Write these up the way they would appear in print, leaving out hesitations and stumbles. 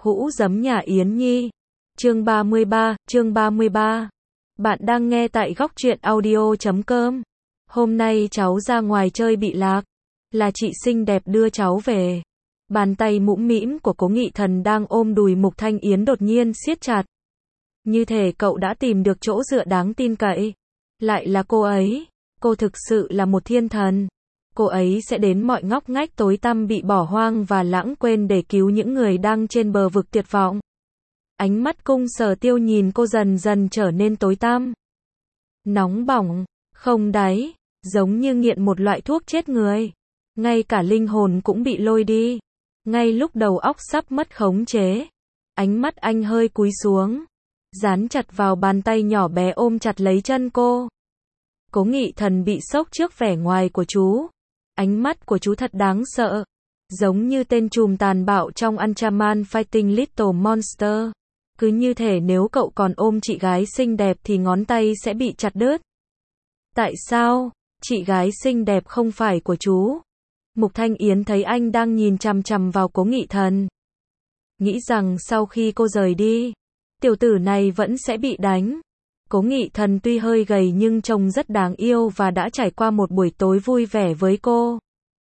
Hũ giấm nhà Yến Nhi. Chương 33. Bạn đang nghe tại góc truyện audio.com. Hôm nay cháu ra ngoài chơi bị lạc. Là chị xinh đẹp đưa cháu về. Bàn tay mũm mĩm của Cố Nghị Thần đang ôm đùi Mục Thanh Yến đột nhiên siết chặt. Như thể cậu đã tìm được chỗ dựa đáng tin cậy. Lại là cô ấy. Cô thực sự là một thiên thần. Cô ấy sẽ đến mọi ngóc ngách tối tăm bị bỏ hoang và lãng quên để cứu những người đang trên bờ vực tuyệt vọng. Ánh mắt Cung Sở Tiêu nhìn cô dần dần trở nên tối tăm. Nóng bỏng, không đáy, giống như nghiện một loại thuốc chết người. Ngay cả linh hồn cũng bị lôi đi. Ngay lúc đầu óc sắp mất khống chế, ánh mắt anh hơi cúi xuống, dán chặt vào bàn tay nhỏ bé ôm chặt lấy chân cô. Cố Nghị Thần bị sốc trước vẻ ngoài của chú. Ánh mắt của chú thật đáng sợ, giống như tên trùm tàn bạo trong Ultraman Fighting Little Monster. Cứ như thể nếu cậu còn ôm chị gái xinh đẹp thì ngón tay sẽ bị chặt đứt. Tại sao? Chị gái xinh đẹp không phải của chú. Mục Thanh Yến thấy anh đang nhìn chằm chằm vào Cố Nghị Thần. Nghĩ rằng sau khi cô rời đi, tiểu tử này vẫn sẽ bị đánh. Cố Nghị Thần tuy hơi gầy nhưng trông rất đáng yêu và đã trải qua một buổi tối vui vẻ với cô.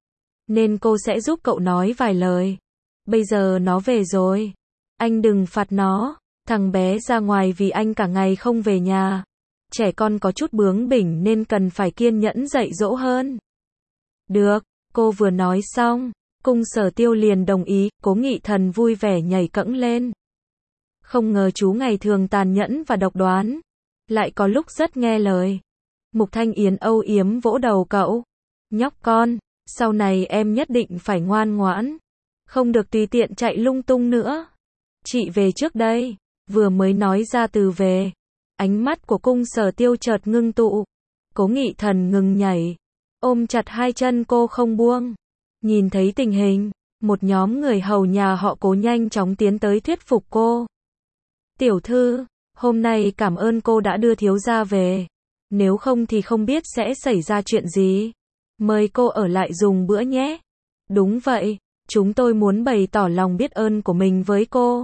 Nên cô sẽ giúp cậu nói vài lời. Bây giờ nó về rồi. Anh đừng phạt nó. Thằng bé ra ngoài vì anh cả ngày không về nhà. Trẻ con có chút bướng bỉnh nên cần phải kiên nhẫn dạy dỗ hơn. Được, cô vừa nói xong, Cung Sở Tiêu liền đồng ý. Cố Nghị Thần vui vẻ nhảy cẫng lên. Không ngờ chú ngày thường tàn nhẫn và độc đoán, lại có lúc rất nghe lời. Mục Thanh Yến âu yếm vỗ đầu cậu. Nhóc con, sau này em nhất định phải ngoan ngoãn. Không được tùy tiện chạy lung tung nữa. Chị về trước đây. Vừa mới nói ra từ về, ánh mắt của Cung Sở Tiêu chợt ngưng tụ. Cố Nghị Thần ngừng nhảy, ôm chặt hai chân cô không buông. Nhìn thấy tình hình, một nhóm người hầu nhà họ Cố nhanh chóng tiến tới thuyết phục cô. Tiểu thư, hôm nay cảm ơn cô đã đưa thiếu gia về. Nếu không thì không biết sẽ xảy ra chuyện gì. Mời cô ở lại dùng bữa nhé. Đúng vậy, chúng tôi muốn bày tỏ lòng biết ơn của mình với cô.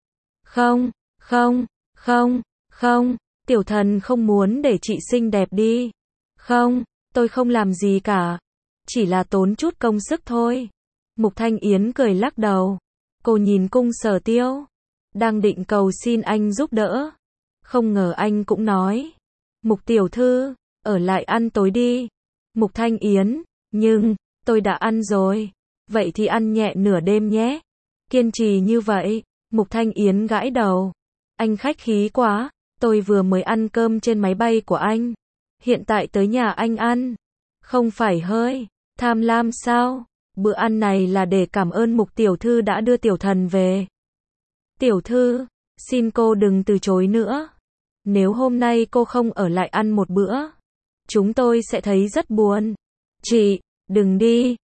Không, tiểu thần không muốn để chị xinh đẹp đi. Không, tôi không làm gì cả. Chỉ là tốn chút công sức thôi. Mục Thanh Yến cười lắc đầu. Cô nhìn Cung Sở Tiêu, đang định cầu xin anh giúp đỡ. Không ngờ anh cũng nói. Mục tiểu thư, ở lại ăn tối đi. Mục Thanh Yến, nhưng, tôi đã ăn rồi. Vậy thì ăn nhẹ nửa đêm nhé. Kiên trì như vậy. Mục Thanh Yến gãi đầu. Anh khách khí quá, tôi vừa mới ăn cơm trên máy bay của anh. Hiện tại tới nhà anh ăn. Không phải hơi tham lam sao? Bữa ăn này là để cảm ơn Mục tiểu thư đã đưa tiểu thần về. Tiểu thư, xin cô đừng từ chối nữa. Nếu hôm nay cô không ở lại ăn một bữa, chúng tôi sẽ thấy rất buồn. Chị, đừng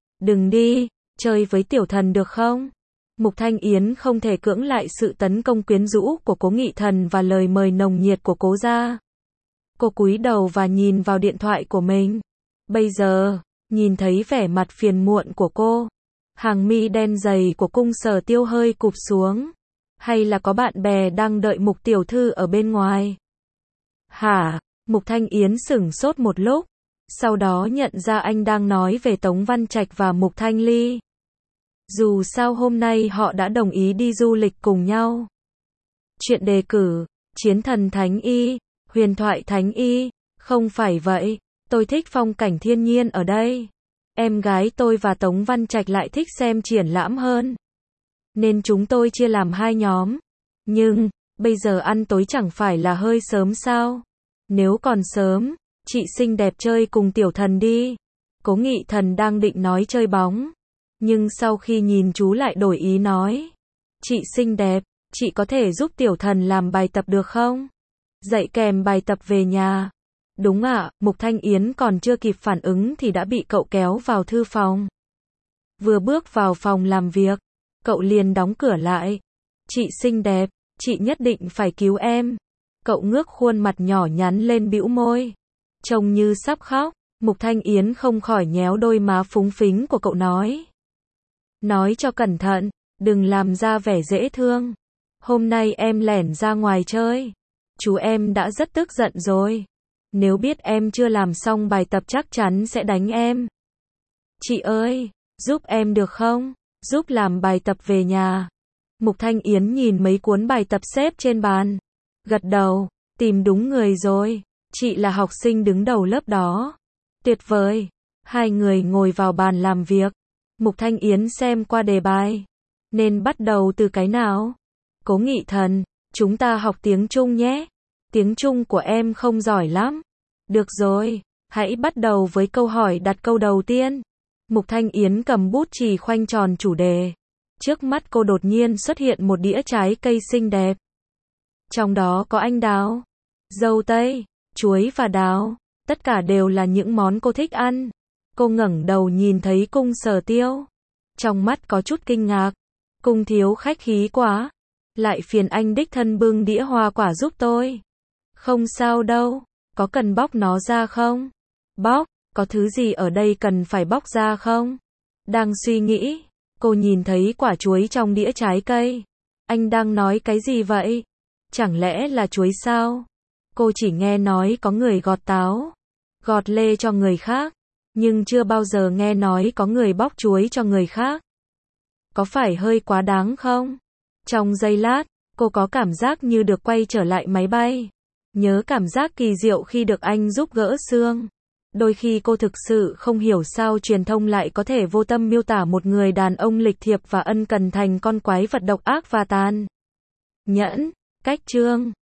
đi, chơi với tiểu thần được không? Mục Thanh Yến không thể cưỡng lại sự tấn công quyến rũ của Cố Nghị Thần và lời mời nồng nhiệt của Cố gia. Cô cúi đầu và nhìn vào điện thoại của mình. Bây giờ, nhìn thấy vẻ mặt phiền muộn của cô, hàng mi đen dày của Cung Sở Tiêu hơi cụp xuống. Hay là có bạn bè đang đợi Mục tiểu thư ở bên ngoài? Hả? Mục Thanh Yến sửng sốt một lúc, sau đó nhận ra anh đang nói về Tống Văn Trạch và Mục Thanh Ly. Dù sao hôm nay họ đã đồng ý đi du lịch cùng nhau. Chuyện đề cử, chiến thần thánh y, huyền thoại thánh y, không phải vậy, tôi thích phong cảnh thiên nhiên ở đây. Em gái tôi và Tống Văn Trạch lại thích xem triển lãm hơn. Nên chúng tôi chia làm hai nhóm. Nhưng, bây giờ ăn tối chẳng phải là hơi sớm sao? Nếu còn sớm, chị xinh đẹp chơi cùng tiểu thần đi. Cố Nghị Thần đang định nói chơi bóng. Nhưng sau khi nhìn chú lại đổi ý nói. Chị xinh đẹp, chị có thể giúp tiểu thần làm bài tập được không? Dạy kèm bài tập về nhà. Đúng ạ, Mục Thanh Yến còn chưa kịp phản ứng thì đã bị cậu kéo vào thư phòng. Vừa bước vào phòng làm việc, cậu liền đóng cửa lại. Chị xinh đẹp, chị nhất định phải cứu em. Cậu ngước khuôn mặt nhỏ nhắn lên bĩu môi. Trông như sắp khóc, Mục Thanh Yến không khỏi nhéo đôi má phúng phính của cậu nói. Nói cho cẩn thận, Đừng làm ra vẻ dễ thương. Hôm nay em lẻn ra ngoài chơi. Chú em đã rất tức giận rồi. Nếu biết em chưa làm xong bài tập chắc chắn sẽ đánh em. Chị ơi, giúp em được không? Giúp làm bài tập về nhà. Mục Thanh Yến nhìn mấy cuốn bài tập xếp trên bàn. Gật đầu, tìm đúng người rồi. Chị là học sinh đứng đầu lớp đó. Tuyệt vời. Hai người ngồi vào bàn làm việc. Mục Thanh Yến xem qua đề bài. Nên bắt đầu từ cái nào? Cố Nghị Thần, chúng ta học tiếng Trung nhé. Tiếng Trung của em không giỏi lắm. Được rồi, hãy bắt đầu với câu hỏi đặt câu đầu tiên. Mục Thanh Yến cầm bút chì khoanh tròn chủ đề. Trước mắt cô đột nhiên xuất hiện một đĩa trái cây xinh đẹp. Trong đó có anh đào, dâu tây, chuối và đào. Tất cả đều là những món cô thích ăn. Cô ngẩng đầu nhìn thấy Cung Sở Tiêu. Trong mắt có chút kinh ngạc. Cung thiếu khách khí quá. Lại phiền anh đích thân bưng đĩa hoa quả giúp tôi. Không sao đâu. Có cần bóc nó ra không? Bóc, có thứ gì ở đây cần phải bóc ra không? Đang suy nghĩ, cô nhìn thấy quả chuối trong đĩa trái cây. Anh đang nói cái gì vậy? Chẳng lẽ là chuối sao? Cô chỉ nghe nói có người gọt táo, gọt lê cho người khác, nhưng chưa bao giờ nghe nói có người bóc chuối cho người khác. Có phải hơi quá đáng không? Trong giây lát, cô có cảm giác như được quay trở lại máy bay. Nhớ cảm giác kỳ diệu khi được anh giúp gỡ xương. Đôi khi cô thực sự không hiểu sao truyền thông lại có thể vô tâm miêu tả một người đàn ông lịch thiệp và ân cần thành con quái vật độc ác và tàn nhẫn. Cách chương